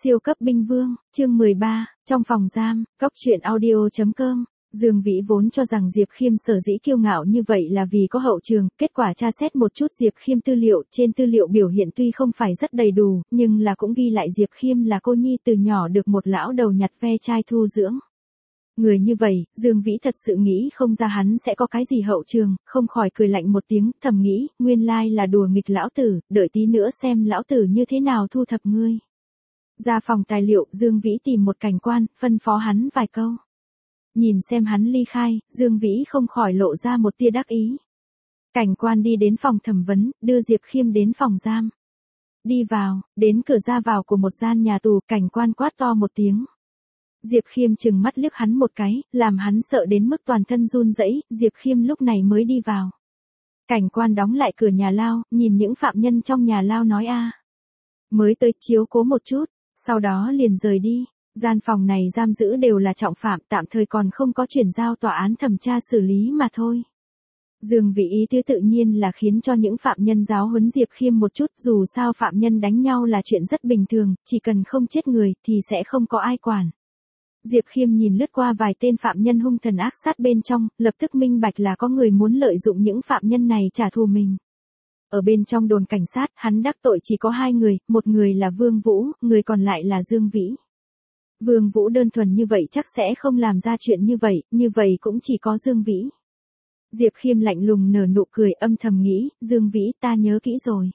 Siêu cấp binh vương, chương 13, trong phòng giam, cóc truyện audio.com. Dương Vĩ vốn cho rằng Diệp Khiêm sở dĩ kiêu ngạo như vậy là vì có hậu trường, kết quả tra xét một chút Diệp Khiêm tư liệu, trên tư liệu biểu hiện tuy không phải rất đầy đủ, nhưng là cũng ghi lại Diệp Khiêm là cô nhi từ nhỏ được một lão đầu nhặt ve chai thu dưỡng. Người như vậy, Dương Vĩ thật sự nghĩ không ra hắn sẽ có cái gì hậu trường, không khỏi cười lạnh một tiếng, thầm nghĩ, nguyên lai là đùa nghịch lão tử, đợi tí nữa xem lão tử như thế nào thu thập ngươi. Ra phòng tài liệu, Dương Vĩ tìm một cảnh quan, phân phó hắn vài câu. Nhìn xem hắn ly khai, Dương Vĩ không khỏi lộ ra một tia đắc ý. Cảnh quan đi đến phòng thẩm vấn, đưa Diệp Khiêm đến phòng giam. Đi vào, đến cửa ra vào của một gian nhà tù, cảnh quan quát to một tiếng. Diệp Khiêm trừng mắt liếc hắn một cái, làm hắn sợ đến mức toàn thân run rẩy. Diệp Khiêm lúc này mới đi vào. Cảnh quan đóng lại cửa nhà lao, nhìn những phạm nhân trong nhà lao nói mới tới chiếu cố một chút, sau đó liền rời đi. Gian phòng này giam giữ đều là trọng phạm, tạm thời còn không có chuyển giao tòa án thẩm tra xử lý mà thôi. Dương Vĩ ý tứ tự nhiên là khiến cho những phạm nhân giáo huấn Diệp Khiêm một chút, dù sao phạm nhân đánh nhau là chuyện rất bình thường, chỉ cần không chết người thì sẽ không có ai quản. Diệp Khiêm nhìn lướt qua vài tên phạm nhân hung thần ác sát bên trong, lập tức minh bạch là có người muốn lợi dụng những phạm nhân này trả thù mình. Ở bên trong đồn cảnh sát, hắn đắc tội chỉ có hai người, một người là Vương Vũ, người còn lại là Dương Vĩ. Vương Vũ đơn thuần như vậy chắc sẽ không làm ra chuyện như vậy cũng chỉ có Dương Vĩ. Diệp Khiêm lạnh lùng nở nụ cười, âm thầm nghĩ, Dương Vĩ ta nhớ kỹ rồi.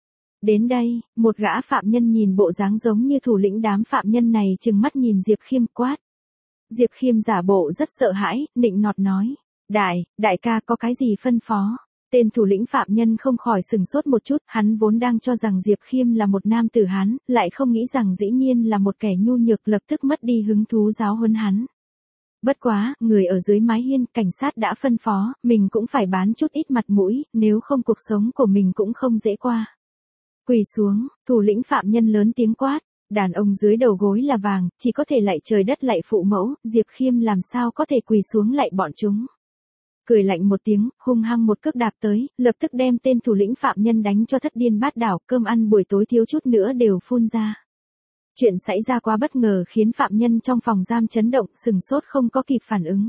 Đến đây, một gã phạm nhân nhìn bộ dáng giống như thủ lĩnh đám phạm nhân này trừng mắt nhìn Diệp Khiêm quát. Diệp Khiêm giả bộ rất sợ hãi, nịnh nọt nói. Đại ca có cái gì phân phó? Tên thủ lĩnh phạm nhân không khỏi sừng sốt một chút, hắn vốn đang cho rằng Diệp Khiêm là một nam tử Hán, lại không nghĩ rằng dĩ nhiên là một kẻ nhu nhược, lập tức mất đi hứng thú giáo huấn hắn. Bất quá, người ở dưới mái hiên, cảnh sát đã phân phó, mình cũng phải bán chút ít mặt mũi, nếu không cuộc sống của mình cũng không dễ qua. Quỳ xuống, thủ lĩnh phạm nhân lớn tiếng quát, đàn ông dưới đầu gối là vàng, chỉ có thể lạy trời đất lạy phụ mẫu, Diệp Khiêm làm sao có thể quỳ xuống lạy bọn chúng. Cười lạnh một tiếng, hung hăng một cước đạp tới, lập tức đem tên thủ lĩnh phạm nhân đánh cho thất điên bát đảo, cơm ăn buổi tối thiếu chút nữa đều phun ra. Chuyện xảy ra quá bất ngờ khiến phạm nhân trong phòng giam chấn động, sừng sốt không có kịp phản ứng.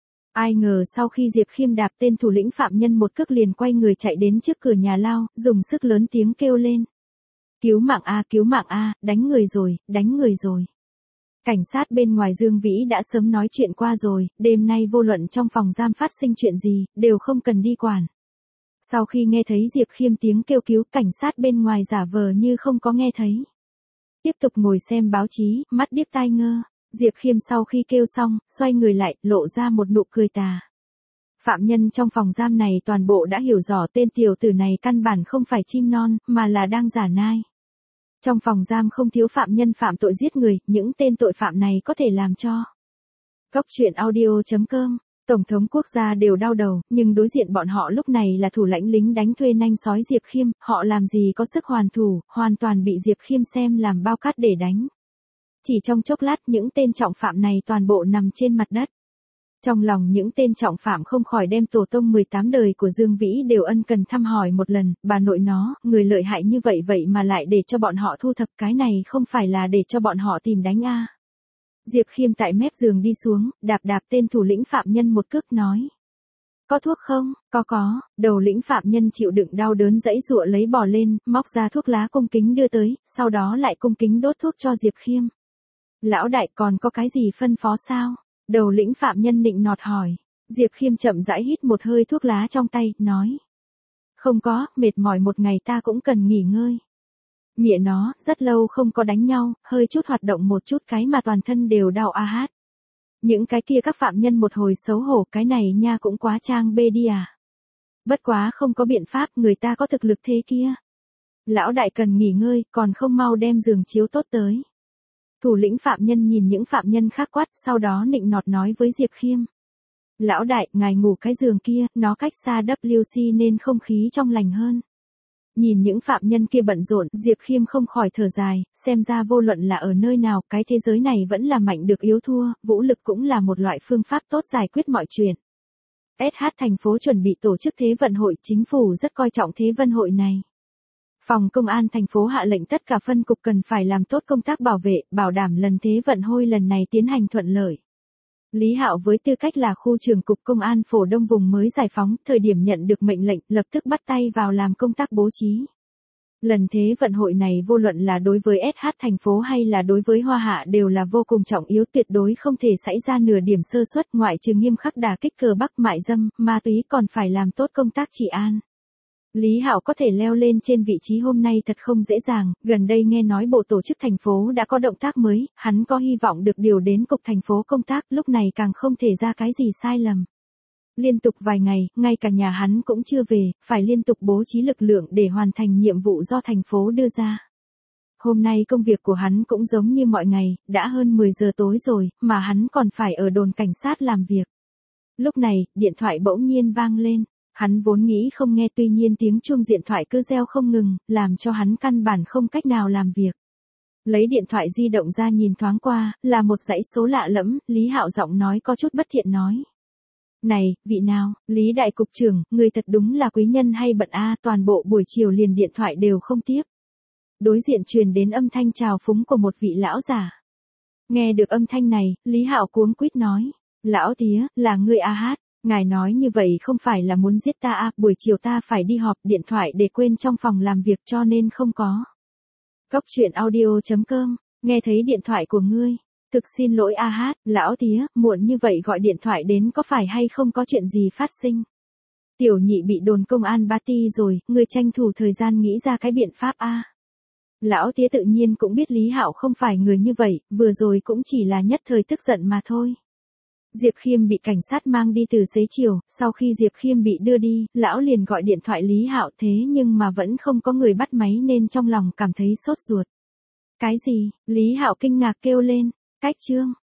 Ai ngờ sau khi Diệp Khiêm đạp tên thủ lĩnh phạm nhân một cước liền quay người chạy đến trước cửa nhà lao, dùng sức lớn tiếng kêu lên. Cứu mạng a, đánh người rồi. Cảnh sát bên ngoài Dương Vĩ đã sớm nói chuyện qua rồi, đêm nay vô luận trong phòng giam phát sinh chuyện gì, đều không cần đi quản. Sau khi nghe thấy Diệp Khiêm tiếng kêu cứu, cảnh sát bên ngoài giả vờ như không có nghe thấy. Tiếp tục ngồi xem báo chí, mắt điếc tai ngơ. Diệp Khiêm sau khi kêu xong, xoay người lại, lộ ra một nụ cười tà. Phạm nhân trong phòng giam này toàn bộ đã hiểu rõ tên tiểu tử này căn bản không phải chim non, mà là đang giả nai. Trong phòng giam không thiếu phạm nhân phạm tội giết người, những tên tội phạm này có thể làm cho. Cóc truyện audio.com, Tổng thống quốc gia đều đau đầu, nhưng đối diện bọn họ lúc này là thủ lãnh lính đánh thuê nanh sói Diệp Khiêm, họ làm gì có sức hoàn thủ, hoàn toàn bị Diệp Khiêm xem làm bao cát để đánh. Chỉ trong chốc lát những tên trọng phạm này toàn bộ nằm trên mặt đất. Trong lòng những tên trọng phạm không khỏi đem tổ tông 18 đời của Dương Vĩ đều ân cần thăm hỏi một lần, bà nội nó, người lợi hại như vậy mà lại để cho bọn họ thu thập, cái này không phải là để cho bọn họ tìm đánh a. Diệp Khiêm tại mép giường đi xuống, đạp tên thủ lĩnh phạm nhân một cước nói. Có thuốc không? Có. Đầu lĩnh phạm nhân chịu đựng đau đớn giãy giụa lấy bò lên, móc ra thuốc lá cung kính đưa tới, sau đó lại cung kính đốt thuốc cho Diệp Khiêm. Lão đại còn có cái gì phân phó sao? Đầu lĩnh phạm nhân nịnh nọt hỏi. Diệp Khiêm chậm rãi hít một hơi thuốc lá trong tay, nói. Không có, mệt mỏi một ngày ta cũng cần nghỉ ngơi. Mẹ nó, rất lâu không có đánh nhau, hơi chút hoạt động một chút cái mà toàn thân đều đau hát. Những cái kia các phạm nhân một hồi xấu hổ, cái này nha cũng quá trang bê đi à. Bất quá không có biện pháp, người ta có thực lực thế kia. Lão đại cần nghỉ ngơi, còn không mau đem giường chiếu tốt tới. Thủ lĩnh phạm nhân nhìn những phạm nhân khác quát, sau đó nịnh nọt nói với Diệp Khiêm. Lão đại, ngài ngủ cái giường kia, nó cách xa WC nên không khí trong lành hơn. Nhìn những phạm nhân kia bận rộn, Diệp Khiêm không khỏi thở dài, xem ra vô luận là ở nơi nào, cái thế giới này vẫn là mạnh được yếu thua, vũ lực cũng là một loại phương pháp tốt giải quyết mọi chuyện. SH thành phố chuẩn bị tổ chức Thế vận hội, chính phủ rất coi trọng Thế vận hội này. Phòng công an thành phố hạ lệnh tất cả phân cục cần phải làm tốt công tác bảo vệ, bảo đảm lần Thế vận hội lần này tiến hành thuận lợi. Lý Hạo với tư cách là khu trưởng cục công an Phổ Đông vùng mới giải phóng, thời điểm nhận được mệnh lệnh, lập tức bắt tay vào làm công tác bố trí. Lần Thế vận hội này vô luận là đối với SH thành phố hay là đối với Hoa Hạ đều là vô cùng trọng yếu, tuyệt đối không thể xảy ra nửa điểm sơ suất, ngoại trừ nghiêm khắc đả kích cờ Bắc mại dâm, ma túy còn phải làm tốt công tác trị an. Lý Hạo có thể leo lên trên vị trí hôm nay thật không dễ dàng, gần đây nghe nói bộ tổ chức thành phố đã có động tác mới, hắn có hy vọng được điều đến cục thành phố công tác, lúc này càng không thể ra cái gì sai lầm. Liên tục vài ngày, ngay cả nhà hắn cũng chưa về, phải liên tục bố trí lực lượng để hoàn thành nhiệm vụ do thành phố đưa ra. Hôm nay công việc của hắn cũng giống như mọi ngày, đã hơn 10 giờ tối rồi, mà hắn còn phải ở đồn cảnh sát làm việc. Lúc này, điện thoại bỗng nhiên vang lên. Hắn vốn nghĩ không nghe, tuy nhiên tiếng chuông điện thoại cứ reo không ngừng, làm cho hắn căn bản không cách nào làm việc. Lấy điện thoại di động ra nhìn thoáng qua, là một dãy số lạ lẫm, Lý Hạo giọng nói có chút bất thiện nói. Này, vị nào, Lý đại cục trưởng, người thật đúng là quý nhân hay bận a, toàn bộ buổi chiều liền điện thoại đều không tiếp. Đối diện truyền đến âm thanh chào phúng của một vị lão già. Nghe được âm thanh này, Lý Hạo cuống quýt nói, lão tía, là ngươi a hát. Ngài nói như vậy không phải là muốn giết ta à, buổi chiều ta phải đi họp, điện thoại để quên trong phòng làm việc cho nên không có. Góc truyện audio.com, nghe thấy điện thoại của ngươi. Thực xin lỗi a hát, lão tía, muộn như vậy gọi điện thoại đến có phải hay không có chuyện gì phát sinh. Tiểu nhị bị đồn công an Ba Ti rồi, ngươi tranh thủ thời gian nghĩ ra cái biện pháp a. Lão tía tự nhiên cũng biết Lý Hạo không phải người như vậy, vừa rồi cũng chỉ là nhất thời tức giận mà thôi. Diệp Khiêm bị cảnh sát mang đi từ xế chiều, sau khi Diệp Khiêm bị đưa đi, lão liền gọi điện thoại Lý Hạo, thế nhưng mà vẫn không có người bắt máy nên trong lòng cảm thấy sốt ruột. Cái gì? Lý Hạo kinh ngạc kêu lên, cách chương.